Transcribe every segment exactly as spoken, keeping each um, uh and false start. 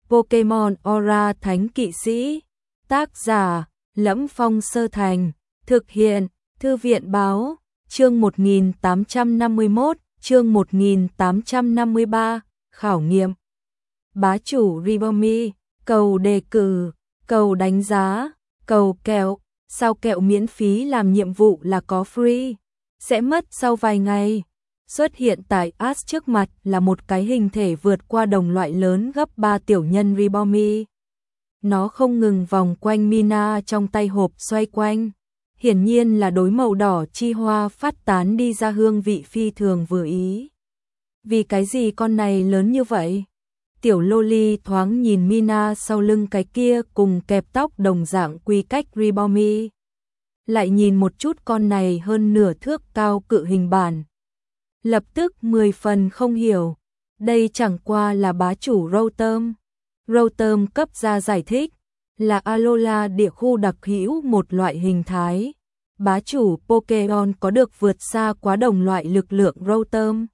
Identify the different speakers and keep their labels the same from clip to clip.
Speaker 1: Pokemon Aura Thánh Kỵ Sĩ. Tác giả: Lẫm Phong Sơ Thành. Thực hiện: Thư viện báo. Chương một nghìn tám trăm năm mươi mốt, chương một nghìn tám trăm năm mươi ba, khảo nghiệm. Bá chủ Ribomi, cầu đề cử, cầu đánh giá, cầu kẹo, sao kẹo miễn phí làm nhiệm vụ là có free, sẽ mất sau vài ngày. Xuất hiện tại Ash trước mặt là một cái hình thể vượt qua đồng loại lớn gấp ba tiểu nhân Ribomi. Nó không ngừng vòng quanh Mina trong tay hộp xoay quanh. Hiển nhiên là đối màu đỏ chi hoa phát tán đi ra hương vị phi thường vừa ý. Vì cái gì con này lớn như vậy? Tiểu Loli thoáng nhìn Mina sau lưng cái kia cùng kẹp tóc đồng dạng quy cách Ribomi. Lại nhìn một chút con này hơn nửa thước cao cự hình bản. Lập tức mười phần không hiểu. Đây chẳng qua là bá chủ Rotom. Rotom cấp ra giải thích. Là Alola địa khu đặc hữu một loại hình thái. Bá chủ Pokemon có được vượt xa quá đồng loại lực lượng Rotom.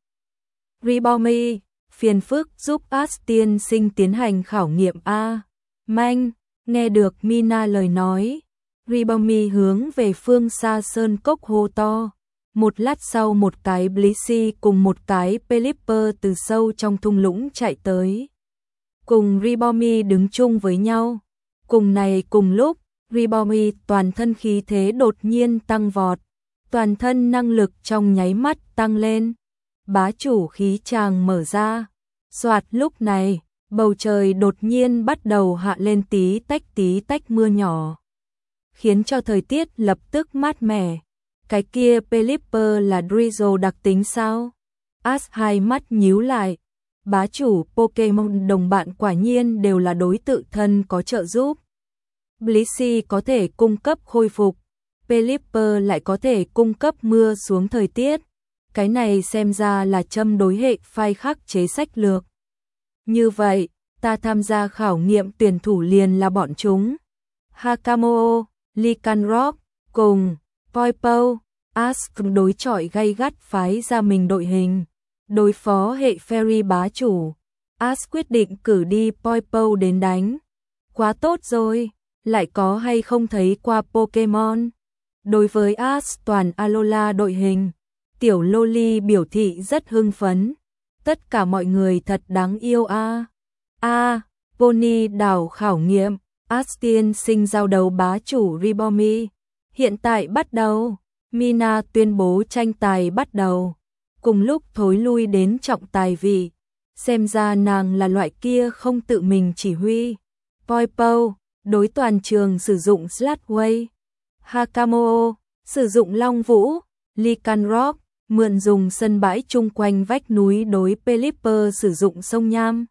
Speaker 1: Ribomi, phiền phức giúp Ash tiên sinh tiến hành khảo nghiệm A. Manh, nghe được Mina lời nói. Ribomi hướng về phương xa sơn cốc hô to. Một lát sau một cái Blissey cùng một cái Pelipper từ sâu trong thung lũng chạy tới. Cùng Ribomi đứng chung với nhau. Cùng này cùng lúc, Ribomi toàn thân khí thế đột nhiên tăng vọt, toàn thân năng lực trong nháy mắt tăng lên. Bá chủ khí tràng mở ra. Soạt lúc này, bầu trời đột nhiên bắt đầu hạ lên tí tách tí tách mưa nhỏ, khiến cho thời tiết lập tức mát mẻ. Cái kia Pelipper là drizzle đặc tính sao? Ash hai mắt nhíu lại. Bá chủ Pokemon đồng bạn quả nhiên đều là đối tự thân có trợ giúp. Blissey có thể cung cấp khôi phục, Pelipper lại có thể cung cấp mưa xuống thời tiết. Cái này xem ra là châm đối hệ phai khắc chế sách lược. Như vậy, ta tham gia khảo nghiệm tuyển thủ liền là bọn chúng. Hakamo, Lycanroc, cùng Poipole, Ash đối chọi gay gắt phái ra mình đội hình. Đối phó hệ Fairy bá chủ, Ash quyết định cử đi Poipole đến đánh. Quá tốt rồi, lại có hay không thấy qua Pokemon. Đối với Ash toàn Alola đội hình, tiểu Loli biểu thị rất hưng phấn. Tất cả mọi người thật đáng yêu a. A, Pony đảo khảo nghiệm, Ash tiên sinh giao đấu bá chủ Ribomi. Hiện tại bắt đầu, Mina tuyên bố tranh tài bắt đầu. Cùng lúc thối lui đến trọng tài vị. Xem ra nàng là loại kia không tự mình chỉ huy. Poipole, đối toàn trường sử dụng Slashway. Hakamo, sử dụng Long Vũ. Lycanroc, mượn dùng sân bãi chung quanh vách núi đối Pelipper sử dụng sông Nham.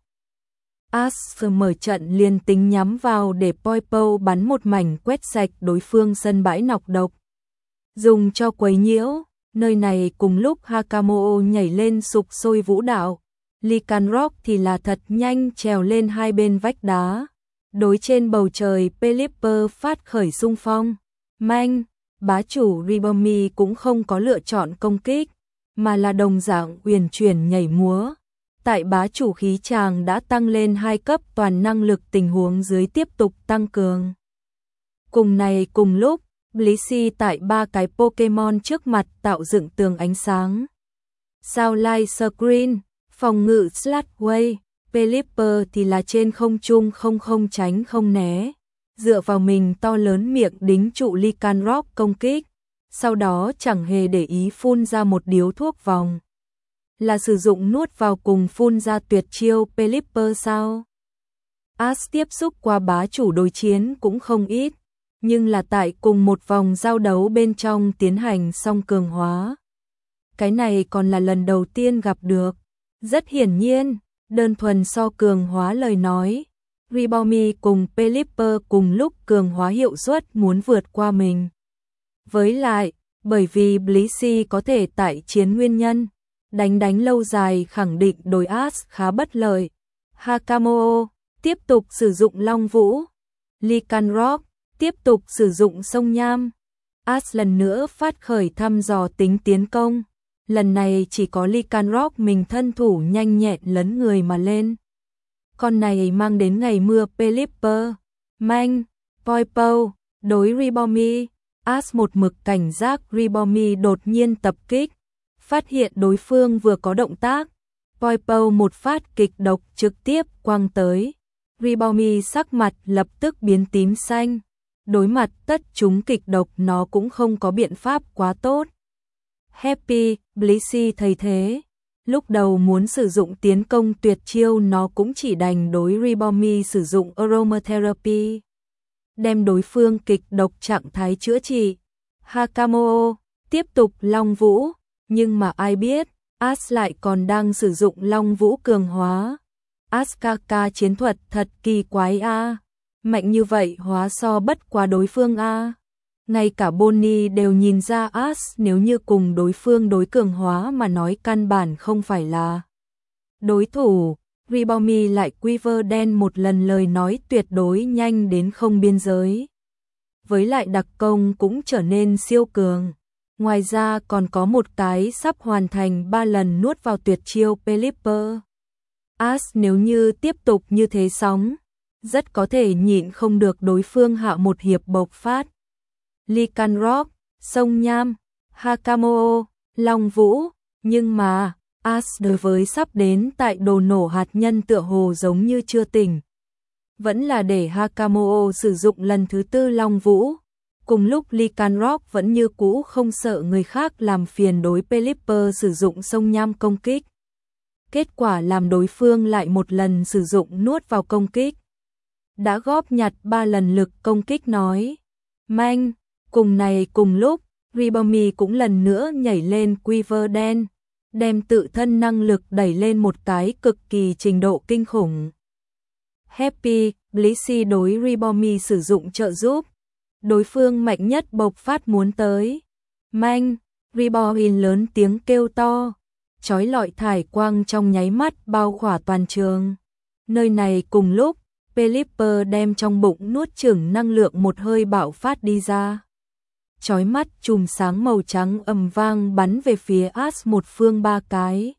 Speaker 1: Ash mở trận liền tính nhắm vào để Poipole bắn một mảnh quét sạch đối phương sân bãi nọc độc. Dùng cho quấy nhiễu, nơi này cùng lúc Hakamo nhảy lên sục sôi vũ đạo. Lycanroc thì là thật nhanh trèo lên hai bên vách đá. Đối trên bầu trời Pelipper phát khởi xung phong. Manh, bá chủ Ribomi cũng không có lựa chọn công kích, mà là đồng dạng uyển chuyển nhảy múa. Tại bá chủ khí tràng đã tăng lên hai cấp toàn năng lực tình huống dưới tiếp tục tăng cường. Cùng này cùng lúc, Blissey tại ba cái Pokemon trước mặt tạo dựng tường ánh sáng. Sao Light Screen, phòng ngự Slashway, Pelipper thì là trên không trung không không tránh không né. Dựa vào mình to lớn miệng đính trụ Lycanroc công kích. Sau đó chẳng hề để ý phun ra một điếu thuốc vòng. Là sử dụng nuốt vào cùng phun ra tuyệt chiêu Pelipper sao? Ash tiếp xúc qua bá chủ đối chiến cũng không ít. Nhưng là tại cùng một vòng giao đấu bên trong tiến hành song cường hóa. Cái này còn là lần đầu tiên gặp được. Rất hiển nhiên, đơn thuần so cường hóa lời nói, Ribomi cùng Pelipper cùng lúc cường hóa hiệu suất muốn vượt qua mình. Với lại, bởi vì Blissey có thể tại chiến nguyên nhân, đánh đánh lâu dài khẳng định đối Ash khá bất lợi. Hakamo tiếp tục sử dụng Long Vũ, Lycanroc tiếp tục sử dụng sông Nham. Ash lần nữa phát khởi thăm dò tính tiến công. Lần này chỉ có Lycanroc mình thân thủ nhanh nhẹn lấn người mà lên. Con này mang đến ngày mưa Pelipper, Manh, Poipo, đối Ribomi. As một mực cảnh giác Ribomi đột nhiên tập kích, phát hiện đối phương vừa có động tác. Poipo một phát kịch độc trực tiếp quăng tới. Ribomi sắc mặt lập tức biến tím xanh. Đối mặt tất chúng kịch độc nó cũng không có biện pháp quá tốt. Happy, Blissey thấy thế. Lúc đầu muốn sử dụng tiến công tuyệt chiêu nó cũng chỉ đành đối Ribomi sử dụng Aromatherapy. Đem đối phương kịch độc trạng thái chữa trị. Hakamo'o tiếp tục Long Vũ, nhưng mà ai biết, As lại còn đang sử dụng Long Vũ cường hóa. Askaka chiến thuật thật kỳ quái a, mạnh như vậy hóa so bất quá đối phương a. Ngay cả Bonnie đều nhìn ra As nếu như cùng đối phương đối cường hóa mà nói căn bản không phải là đối thủ. Ribomi lại quiver đen một lần lời nói tuyệt đối nhanh đến không biên giới. Với lại đặc công cũng trở nên siêu cường. Ngoài ra còn có một cái sắp hoàn thành ba lần nuốt vào tuyệt chiêu Pelipper. As nếu như tiếp tục như thế sóng, rất có thể nhịn không được đối phương hạ một hiệp bộc phát. Lycanroc, Sông Nham, Hakamo'o, Long Vũ, nhưng mà As đối với sắp đến tại đồ nổ hạt nhân tựa hồ giống như chưa tỉnh. Vẫn là để Hakamo'o sử dụng lần thứ tư Long Vũ. Cùng lúc Lycanroc vẫn như cũ không sợ người khác làm phiền đối Pelipper sử dụng sông nham công kích. Kết quả làm đối phương lại một lần sử dụng nuốt vào công kích. Đã góp nhặt ba lần lực công kích nói. Manh, cùng này cùng lúc, Ribomi cũng lần nữa nhảy lên quiver đen, đem tự thân năng lực đẩy lên một cái cực kỳ trình độ kinh khủng. Happy, Blissey đối Ribomi sử dụng trợ giúp. Đối phương mạnh nhất bộc phát muốn tới. Manh, Ribomi lớn tiếng kêu to. Chói lọi thải quang trong nháy mắt bao khỏa toàn trường. Nơi này cùng lúc, Pelipper đem trong bụng nuốt chửng năng lượng một hơi bạo phát đi ra. Chói mắt chùm sáng màu trắng ầm vang bắn về phía As một phương ba cái.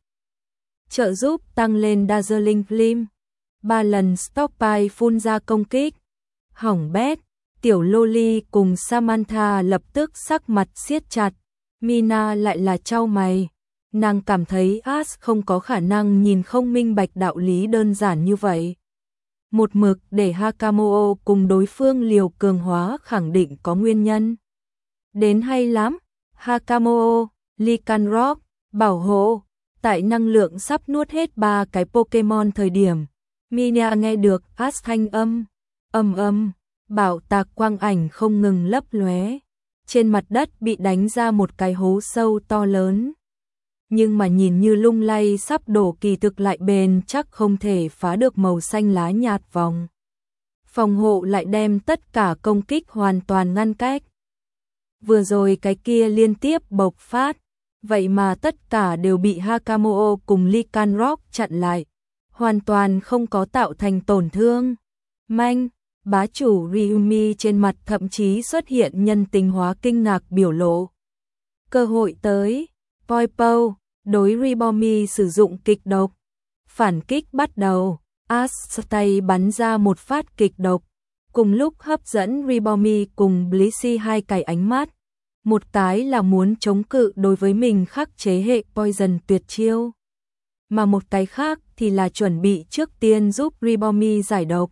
Speaker 1: Trợ giúp tăng lên Dazzling Gleam. Ba lần Stockpile phun ra công kích. Hỏng bét, tiểu Loli cùng Samantha lập tức sắc mặt siết chặt. Mina lại là chau mày. Nàng cảm thấy As không có khả năng nhìn không minh bạch đạo lý đơn giản như vậy. Một mực để Hakamo'o cùng đối phương liều cường hóa khẳng định có nguyên nhân. Đến hay lắm, Hakamo'o, Lycanroc, bảo hộ, tại năng lượng sắp nuốt hết ba cái Pokemon thời điểm. Mina nghe được As thanh âm, âm âm, bảo tạc quang ảnh không ngừng lấp lóe. Trên mặt đất bị đánh ra một cái hố sâu to lớn. Nhưng mà nhìn như lung lay sắp đổ kỳ thực lại bền chắc không thể phá được màu xanh lá nhạt vòng. Phòng hộ lại đem tất cả công kích hoàn toàn ngăn cách. Vừa rồi cái kia liên tiếp bộc phát, vậy mà tất cả đều bị Hakamo'o cùng Lycanroc chặn lại, hoàn toàn không có tạo thành tổn thương. Manh, bá chủ Ryumi trên mặt thậm chí xuất hiện nhân tính hóa kinh ngạc biểu lộ. Cơ hội tới, Poipo, đối Ribomi sử dụng kịch độc. Phản kích bắt đầu, As tay bắn ra một phát kịch độc, cùng lúc hấp dẫn Ribomi cùng Blissey hai cái ánh mắt. Một cái là muốn chống cự đối với mình khắc chế hệ poison tuyệt chiêu, mà một cái khác thì là chuẩn bị trước tiên giúp Ribomi giải độc.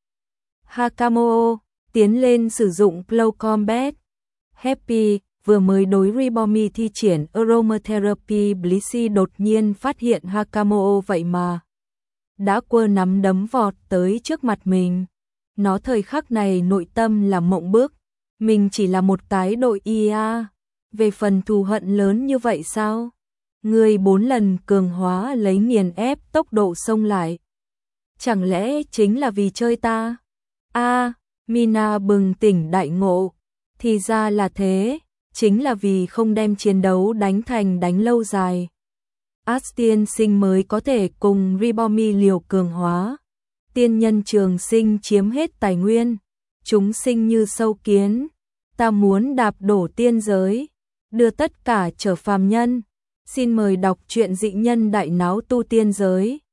Speaker 1: Hakamo'o tiến lên sử dụng Flow Combat. Happy vừa mới đối Ribomi thi triển Aromatherapy, Blissey đột nhiên phát hiện Hakamo'o vậy mà đã quơ nắm đấm vọt tới trước mặt mình. Nó thời khắc này nội tâm là mộng bức. Mình chỉ là một cái đội i a. Về phần thù hận lớn như vậy sao? Người bốn lần cường hóa lấy nghiền ép tốc độ xông lại. Chẳng lẽ chính là vì chơi ta? A, Mina bừng tỉnh đại ngộ. Thì ra là thế, chính là vì không đem chiến đấu đánh thành đánh lâu dài. As tiên sinh mới có thể cùng Ribomi liều cường hóa. Tiên nhân trường sinh chiếm hết tài nguyên. Chúng sinh như sâu kiến. Ta muốn đạp đổ tiên giới, đưa tất cả trở phàm nhân. Xin mời đọc truyện dị nhân đại náo tu tiên giới.